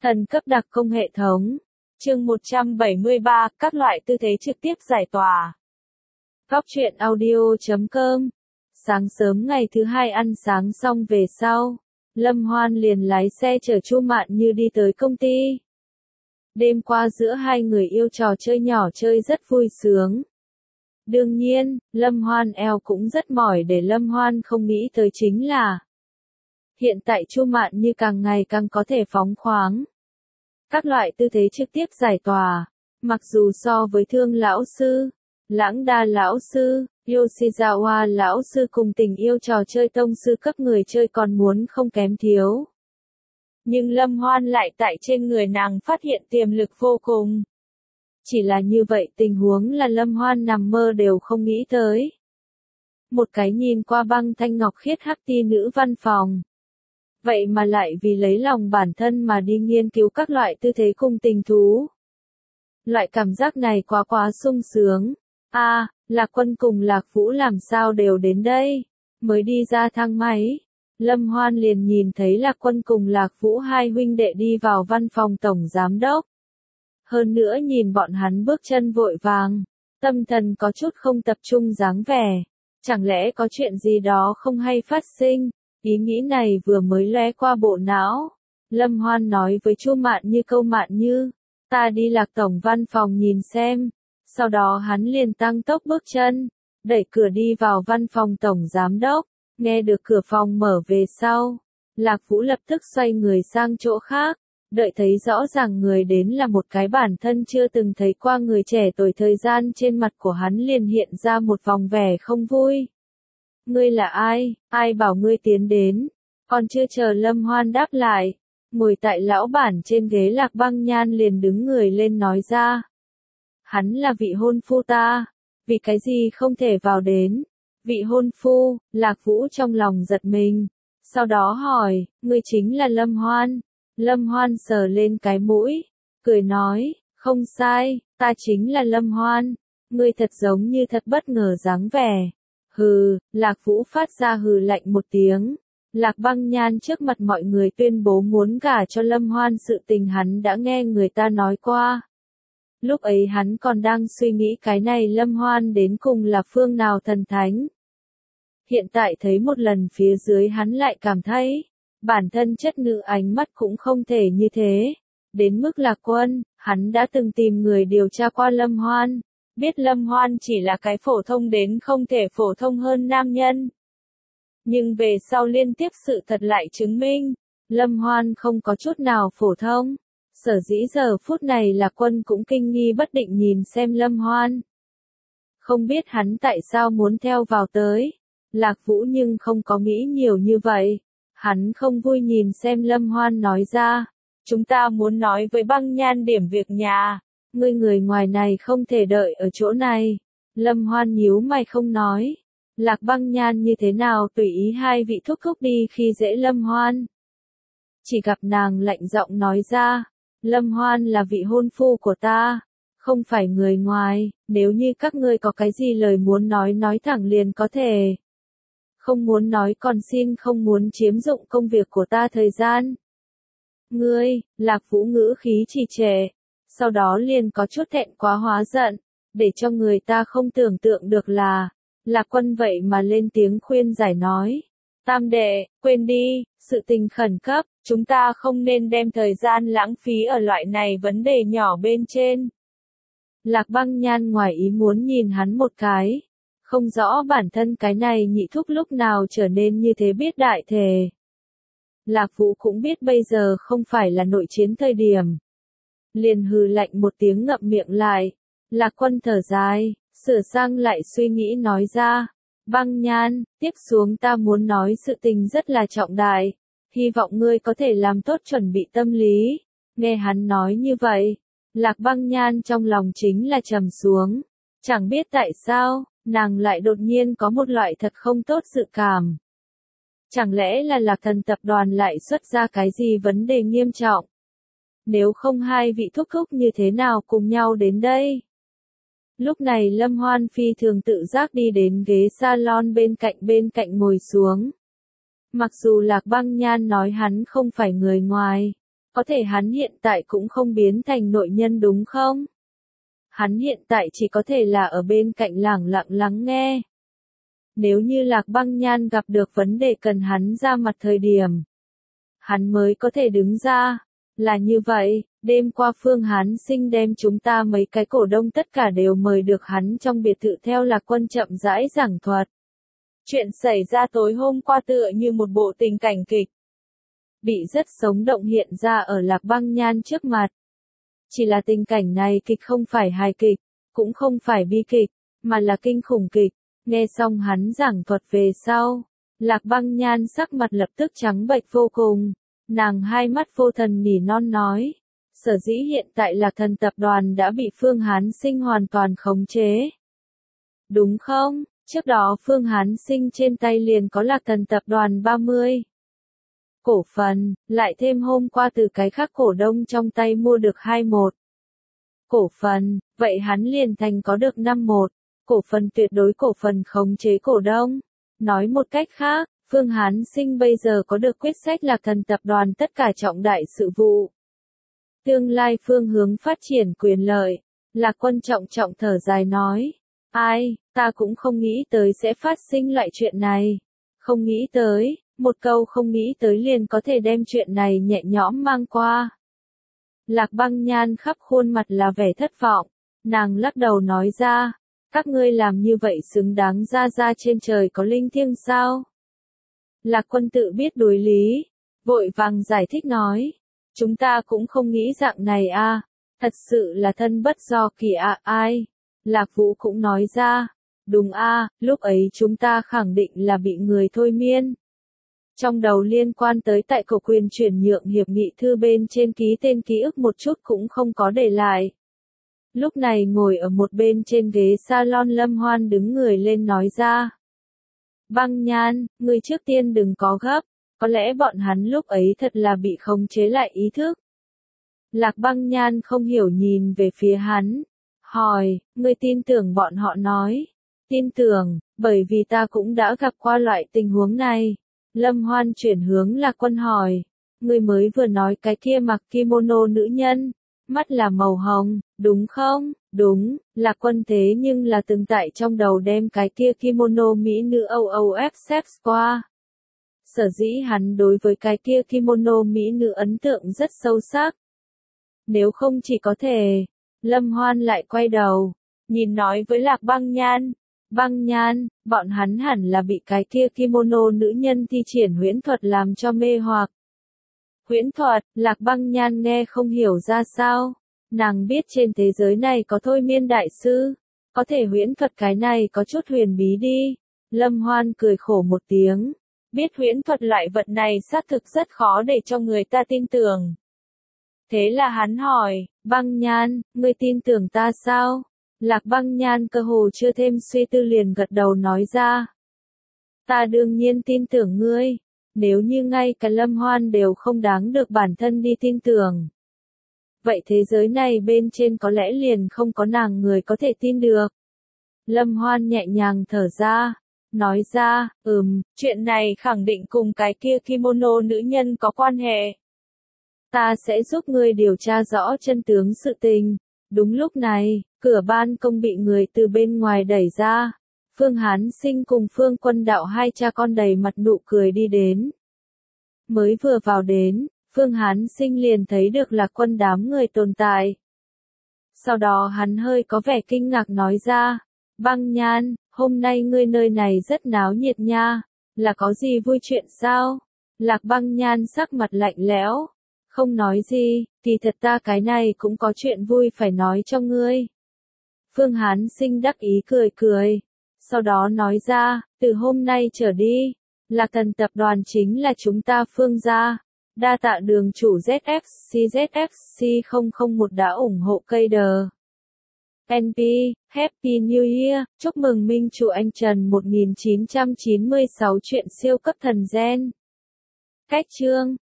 Thần cấp đặc công hệ thống. Chương 173, các loại tư thế trực tiếp giải tỏa. Góc truyện audio.com. Sáng sớm ngày thứ hai ăn sáng xong về sau, Lâm Hoan liền lái xe chở Chu Mạn Như đi tới công ty. Đêm qua giữa hai người yêu trò chơi nhỏ chơi rất vui sướng. Đương nhiên, Lâm Hoan eo cũng rất mỏi, để Lâm Hoan không nghĩ tới chính là hiện tại Chu Mạn Như càng ngày càng có thể phóng khoáng. Các loại tư thế trực tiếp giải tỏa, mặc dù so với Thương lão sư, Lãng Đa lão sư, Yoshizawa lão sư cùng Tình yêu trò chơi tông sư cấp người chơi còn muốn không kém thiếu. Nhưng Lâm Hoan lại tại trên người nàng phát hiện tiềm lực vô cùng. Chỉ là như vậy tình huống là Lâm Hoan nằm mơ đều không nghĩ tới. Một cái nhìn qua băng thanh ngọc khiết hắc ti nữ văn phòng. Vậy mà lại vì lấy lòng bản thân mà đi nghiên cứu các loại tư thế cùng tình thú. Loại cảm giác này quá sung sướng. Lạc Quân cùng Lạc Vũ làm sao đều đến đây. Mới đi ra thang máy, Lâm Hoan liền nhìn thấy Lạc Quân cùng Lạc Vũ hai huynh đệ đi vào văn phòng tổng giám đốc. Hơn nữa nhìn bọn hắn bước chân vội vàng, tâm thần có chút không tập trung dáng vẻ. Chẳng lẽ có chuyện gì đó không hay phát sinh? Ý nghĩ này vừa mới lóe qua bộ não. Lâm Hoan nói với Chu Mạn Như câu Mạn Như, ta đi Lạc tổng văn phòng nhìn xem. Sau đó hắn liền tăng tốc bước chân, đẩy cửa đi vào văn phòng tổng giám đốc. Nghe được cửa phòng mở về sau, Lạc Vũ lập tức xoay người sang chỗ khác. Đợi thấy rõ ràng người đến là một cái bản thân chưa từng thấy qua người trẻ tuổi, thời gian trên mặt của hắn liền hiện ra một vòng vẻ không vui. Ngươi là ai? Ai bảo ngươi tiến đến? Còn chưa chờ Lâm Hoan đáp lại, ngồi tại lão bản trên ghế Lạc Băng Nhan liền đứng người lên nói ra. Hắn là vị hôn phu ta, vì cái gì không thể vào đến? Vị hôn phu, Lạc Vũ trong lòng giật mình. Sau đó hỏi, ngươi chính là Lâm Hoan? Lâm Hoan sờ lên cái mũi, cười nói, không sai, ta chính là Lâm Hoan. Ngươi thật giống như thật bất ngờ dáng vẻ. Hừ, Lạc Vũ phát ra hừ lạnh một tiếng. Lạc Băng Nhan trước mặt mọi người tuyên bố muốn gả cho Lâm Hoan, sự tình hắn đã nghe người ta nói qua. Lúc ấy hắn còn đang suy nghĩ cái này Lâm Hoan đến cùng là phương nào thần thánh. Hiện tại thấy một lần phía dưới hắn lại cảm thấy, bản thân chất nữ ánh mắt cũng không thể như thế. Đến mức Lạc Quân, hắn đã từng tìm người điều tra qua Lâm Hoan. Biết Lâm Hoan chỉ là cái phổ thông đến không thể phổ thông hơn nam nhân. Nhưng về sau liên tiếp sự thật lại chứng minh, Lâm Hoan không có chút nào phổ thông. Sở dĩ giờ phút này Lạc Quân cũng kinh nghi bất định nhìn xem Lâm Hoan. Không biết hắn tại sao muốn theo vào tới. Lạc Vũ nhưng không có nghĩ nhiều như vậy. Hắn không vui nhìn xem Lâm Hoan nói ra. Chúng ta muốn nói với Băng Nhan điểm việc nhà. Ngươi người ngoài này không thể đợi ở chỗ này. Lâm Hoan nhíu mày không nói. Lạc Băng Nhan như thế nào tùy ý hai vị thúc thúc đi khi dễ Lâm Hoan. Chỉ gặp nàng lạnh giọng nói ra. Lâm Hoan là vị hôn phu của ta, không phải người ngoài. Nếu như các ngươi có cái gì lời muốn nói thẳng liền có thể. Không muốn nói còn xin không muốn chiếm dụng công việc của ta thời gian. Ngươi, Lạc Vũ ngữ khí trì trệ. Sau đó liền có chút thẹn quá hóa giận, để cho người ta không tưởng tượng được là, Lạc Quân vậy mà lên tiếng khuyên giải nói. Tam đệ, quên đi, sự tình khẩn cấp, chúng ta không nên đem thời gian lãng phí ở loại này vấn đề nhỏ bên trên. Lạc Băng Nhan ngoài ý muốn nhìn hắn một cái, không rõ bản thân cái này nhị thúc lúc nào trở nên như thế biết đại thể. Lạc Vũ cũng biết bây giờ không phải là nội chiến thời điểm. Liền hừ lạnh một tiếng ngậm miệng lại. Lạc Quân thở dài, sửa sang lại suy nghĩ nói ra. Băng Nhan, tiếp xuống ta muốn nói sự tình rất là trọng đại. Hy vọng ngươi có thể làm tốt chuẩn bị tâm lý. Nghe hắn nói như vậy, Lạc Băng Nhan trong lòng chính là trầm xuống. Chẳng biết tại sao, nàng lại đột nhiên có một loại thật không tốt dự cảm. Chẳng lẽ là Lạc Thần tập đoàn lại xuất ra cái gì vấn đề nghiêm trọng? Nếu không hai vị thúc thúc như thế nào cùng nhau đến đây? Lúc này Lâm Hoan phi thường tự giác đi đến ghế salon bên cạnh ngồi xuống. Mặc dù Lạc Băng Nhan nói hắn không phải người ngoài, Có thể hắn hiện tại cũng không biến thành nội nhân đúng không? Hắn hiện tại chỉ có thể là ở bên cạnh lẳng lặng lắng nghe. Nếu như Lạc Băng Nhan gặp được vấn đề cần hắn ra mặt thời điểm, hắn mới có thể đứng ra. Là như vậy, đêm qua Phương Hán Sinh đem chúng ta mấy cái cổ đông tất cả đều mời được hắn trong biệt thự theo Lạc Quân chậm rãi giảng thuật. Chuyện xảy ra tối hôm qua tựa như một bộ tình cảnh kịch. Bị rất sống động hiện ra ở Lạc Băng Nhan trước mặt. Chỉ là tình cảnh này kịch không phải hài kịch, cũng không phải bi kịch, mà là kinh khủng kịch. Nghe xong hắn giảng thuật về sau, Lạc Băng Nhan sắc mặt lập tức trắng bệch vô cùng. Nàng hai mắt vô thần nỉ non nói, sở dĩ hiện tại Lạc Thần tập đoàn đã bị Phương Hán Sinh hoàn toàn khống chế. Đúng không? Trước đó Phương Hán Sinh trên tay liền có Lạc Thần tập đoàn 30 cổ phần, lại thêm hôm qua từ cái khác cổ đông trong tay mua được 21 cổ phần, vậy hắn liền thành có được 51 cổ phần tuyệt đối cổ phần khống chế cổ đông. Nói một cách khác, Phương Hán Sinh bây giờ có được quyết sách Lạc Thần tập đoàn tất cả trọng đại sự vụ. Tương lai phương hướng phát triển quyền lợi, Lạc Quân trọng trọng thở dài nói, ai, ta cũng không nghĩ tới sẽ phát sinh loại chuyện này. Không nghĩ tới, một câu không nghĩ tới liền có thể đem chuyện này nhẹ nhõm mang qua. Lạc Băng Nhan khắp khuôn mặt là vẻ thất vọng, nàng lắc đầu nói ra, các ngươi làm như vậy xứng đáng ra trên trời có linh thiêng sao? Lạc Quân tự biết đối lý, vội vàng giải thích nói, chúng ta cũng không nghĩ dạng này a, thật sự là thân bất do kỳ ai. Lạc Vũ cũng nói ra, đúng lúc ấy chúng ta khẳng định là bị người thôi miên. Trong đầu liên quan tới tại cổ quyền chuyển nhượng hiệp nghị thư bên trên ký tên ký ức một chút cũng không có để lại. Lúc này ngồi ở một bên trên ghế salon Lâm Hoan đứng người lên nói ra. Băng Nhan, ngươi trước tiên đừng có gấp, có lẽ bọn hắn lúc ấy thật là bị khống chế lại ý thức. Lạc Băng Nhan không hiểu nhìn về phía hắn, hỏi, ngươi tin tưởng bọn họ nói. Tin tưởng, bởi vì ta cũng đã gặp qua loại tình huống này. Lâm Hoan chuyển hướng Lạc Quân hỏi, ngươi mới vừa nói cái kia mặc kimono nữ nhân, mắt là màu hồng, đúng không? Đúng, Lạc Quân thế nhưng là từng tại trong đầu đem cái kia kimono mỹ nữ OOF xếp qua. Sở dĩ hắn đối với cái kia kimono mỹ nữ ấn tượng rất sâu sắc. Nếu không chỉ có thể, Lâm Hoan lại quay đầu, nhìn nói với Lạc Băng Nhan. Băng Nhan, bọn hắn hẳn là bị cái kia kimono nữ nhân thi triển huyễn thuật làm cho mê hoặc. Huyễn thuật, Lạc Băng Nhan nghe không hiểu ra sao. Nàng biết trên thế giới này có thôi miên đại sư. Có thể huyễn thuật cái này có chút huyền bí đi. Lâm Hoan cười khổ một tiếng. Biết huyễn thuật loại vật này xác thực rất khó để cho người ta tin tưởng. Thế là hắn hỏi, Băng Nhan, ngươi tin tưởng ta sao? Lạc Băng Nhan cơ hồ chưa thêm suy tư liền gật đầu nói ra. Ta đương nhiên tin tưởng ngươi, nếu như ngay cả Lâm Hoan đều không đáng được bản thân đi tin tưởng. Vậy thế giới này bên trên có lẽ liền không có nàng người có thể tin được. Lâm Hoan nhẹ nhàng thở ra, nói ra, chuyện này khẳng định cùng cái kia kimono nữ nhân có quan hệ. Ta sẽ giúp ngươi điều tra rõ chân tướng sự tình. Đúng lúc này, cửa ban công bị người từ bên ngoài đẩy ra. Phương Hán Sinh cùng Phương Quân Đạo hai cha con đầy mặt nụ cười đi đến. Mới vừa vào đến, Phương Hán Sinh liền thấy được Lạc Quân đám người tồn tại. Sau đó hắn hơi có vẻ kinh ngạc nói ra, Băng Nhan, hôm nay ngươi nơi này rất náo nhiệt nha, là có gì vui chuyện sao? Lạc Băng Nhan sắc mặt lạnh lẽo, không nói gì, kỳ thật ta cái này cũng có chuyện vui phải nói cho ngươi. Phương Hán Sinh đắc ý cười cười, sau đó nói ra, từ hôm nay trở đi, Lạc Thần tập đoàn chính là chúng ta Phương gia. Đa tạ đường chủ ZFC 001 đã ủng hộ cây đờ. NP, Happy New Year, chúc mừng Minh chủ anh Trần 1996 chuyện siêu cấp thần gen. Cách chương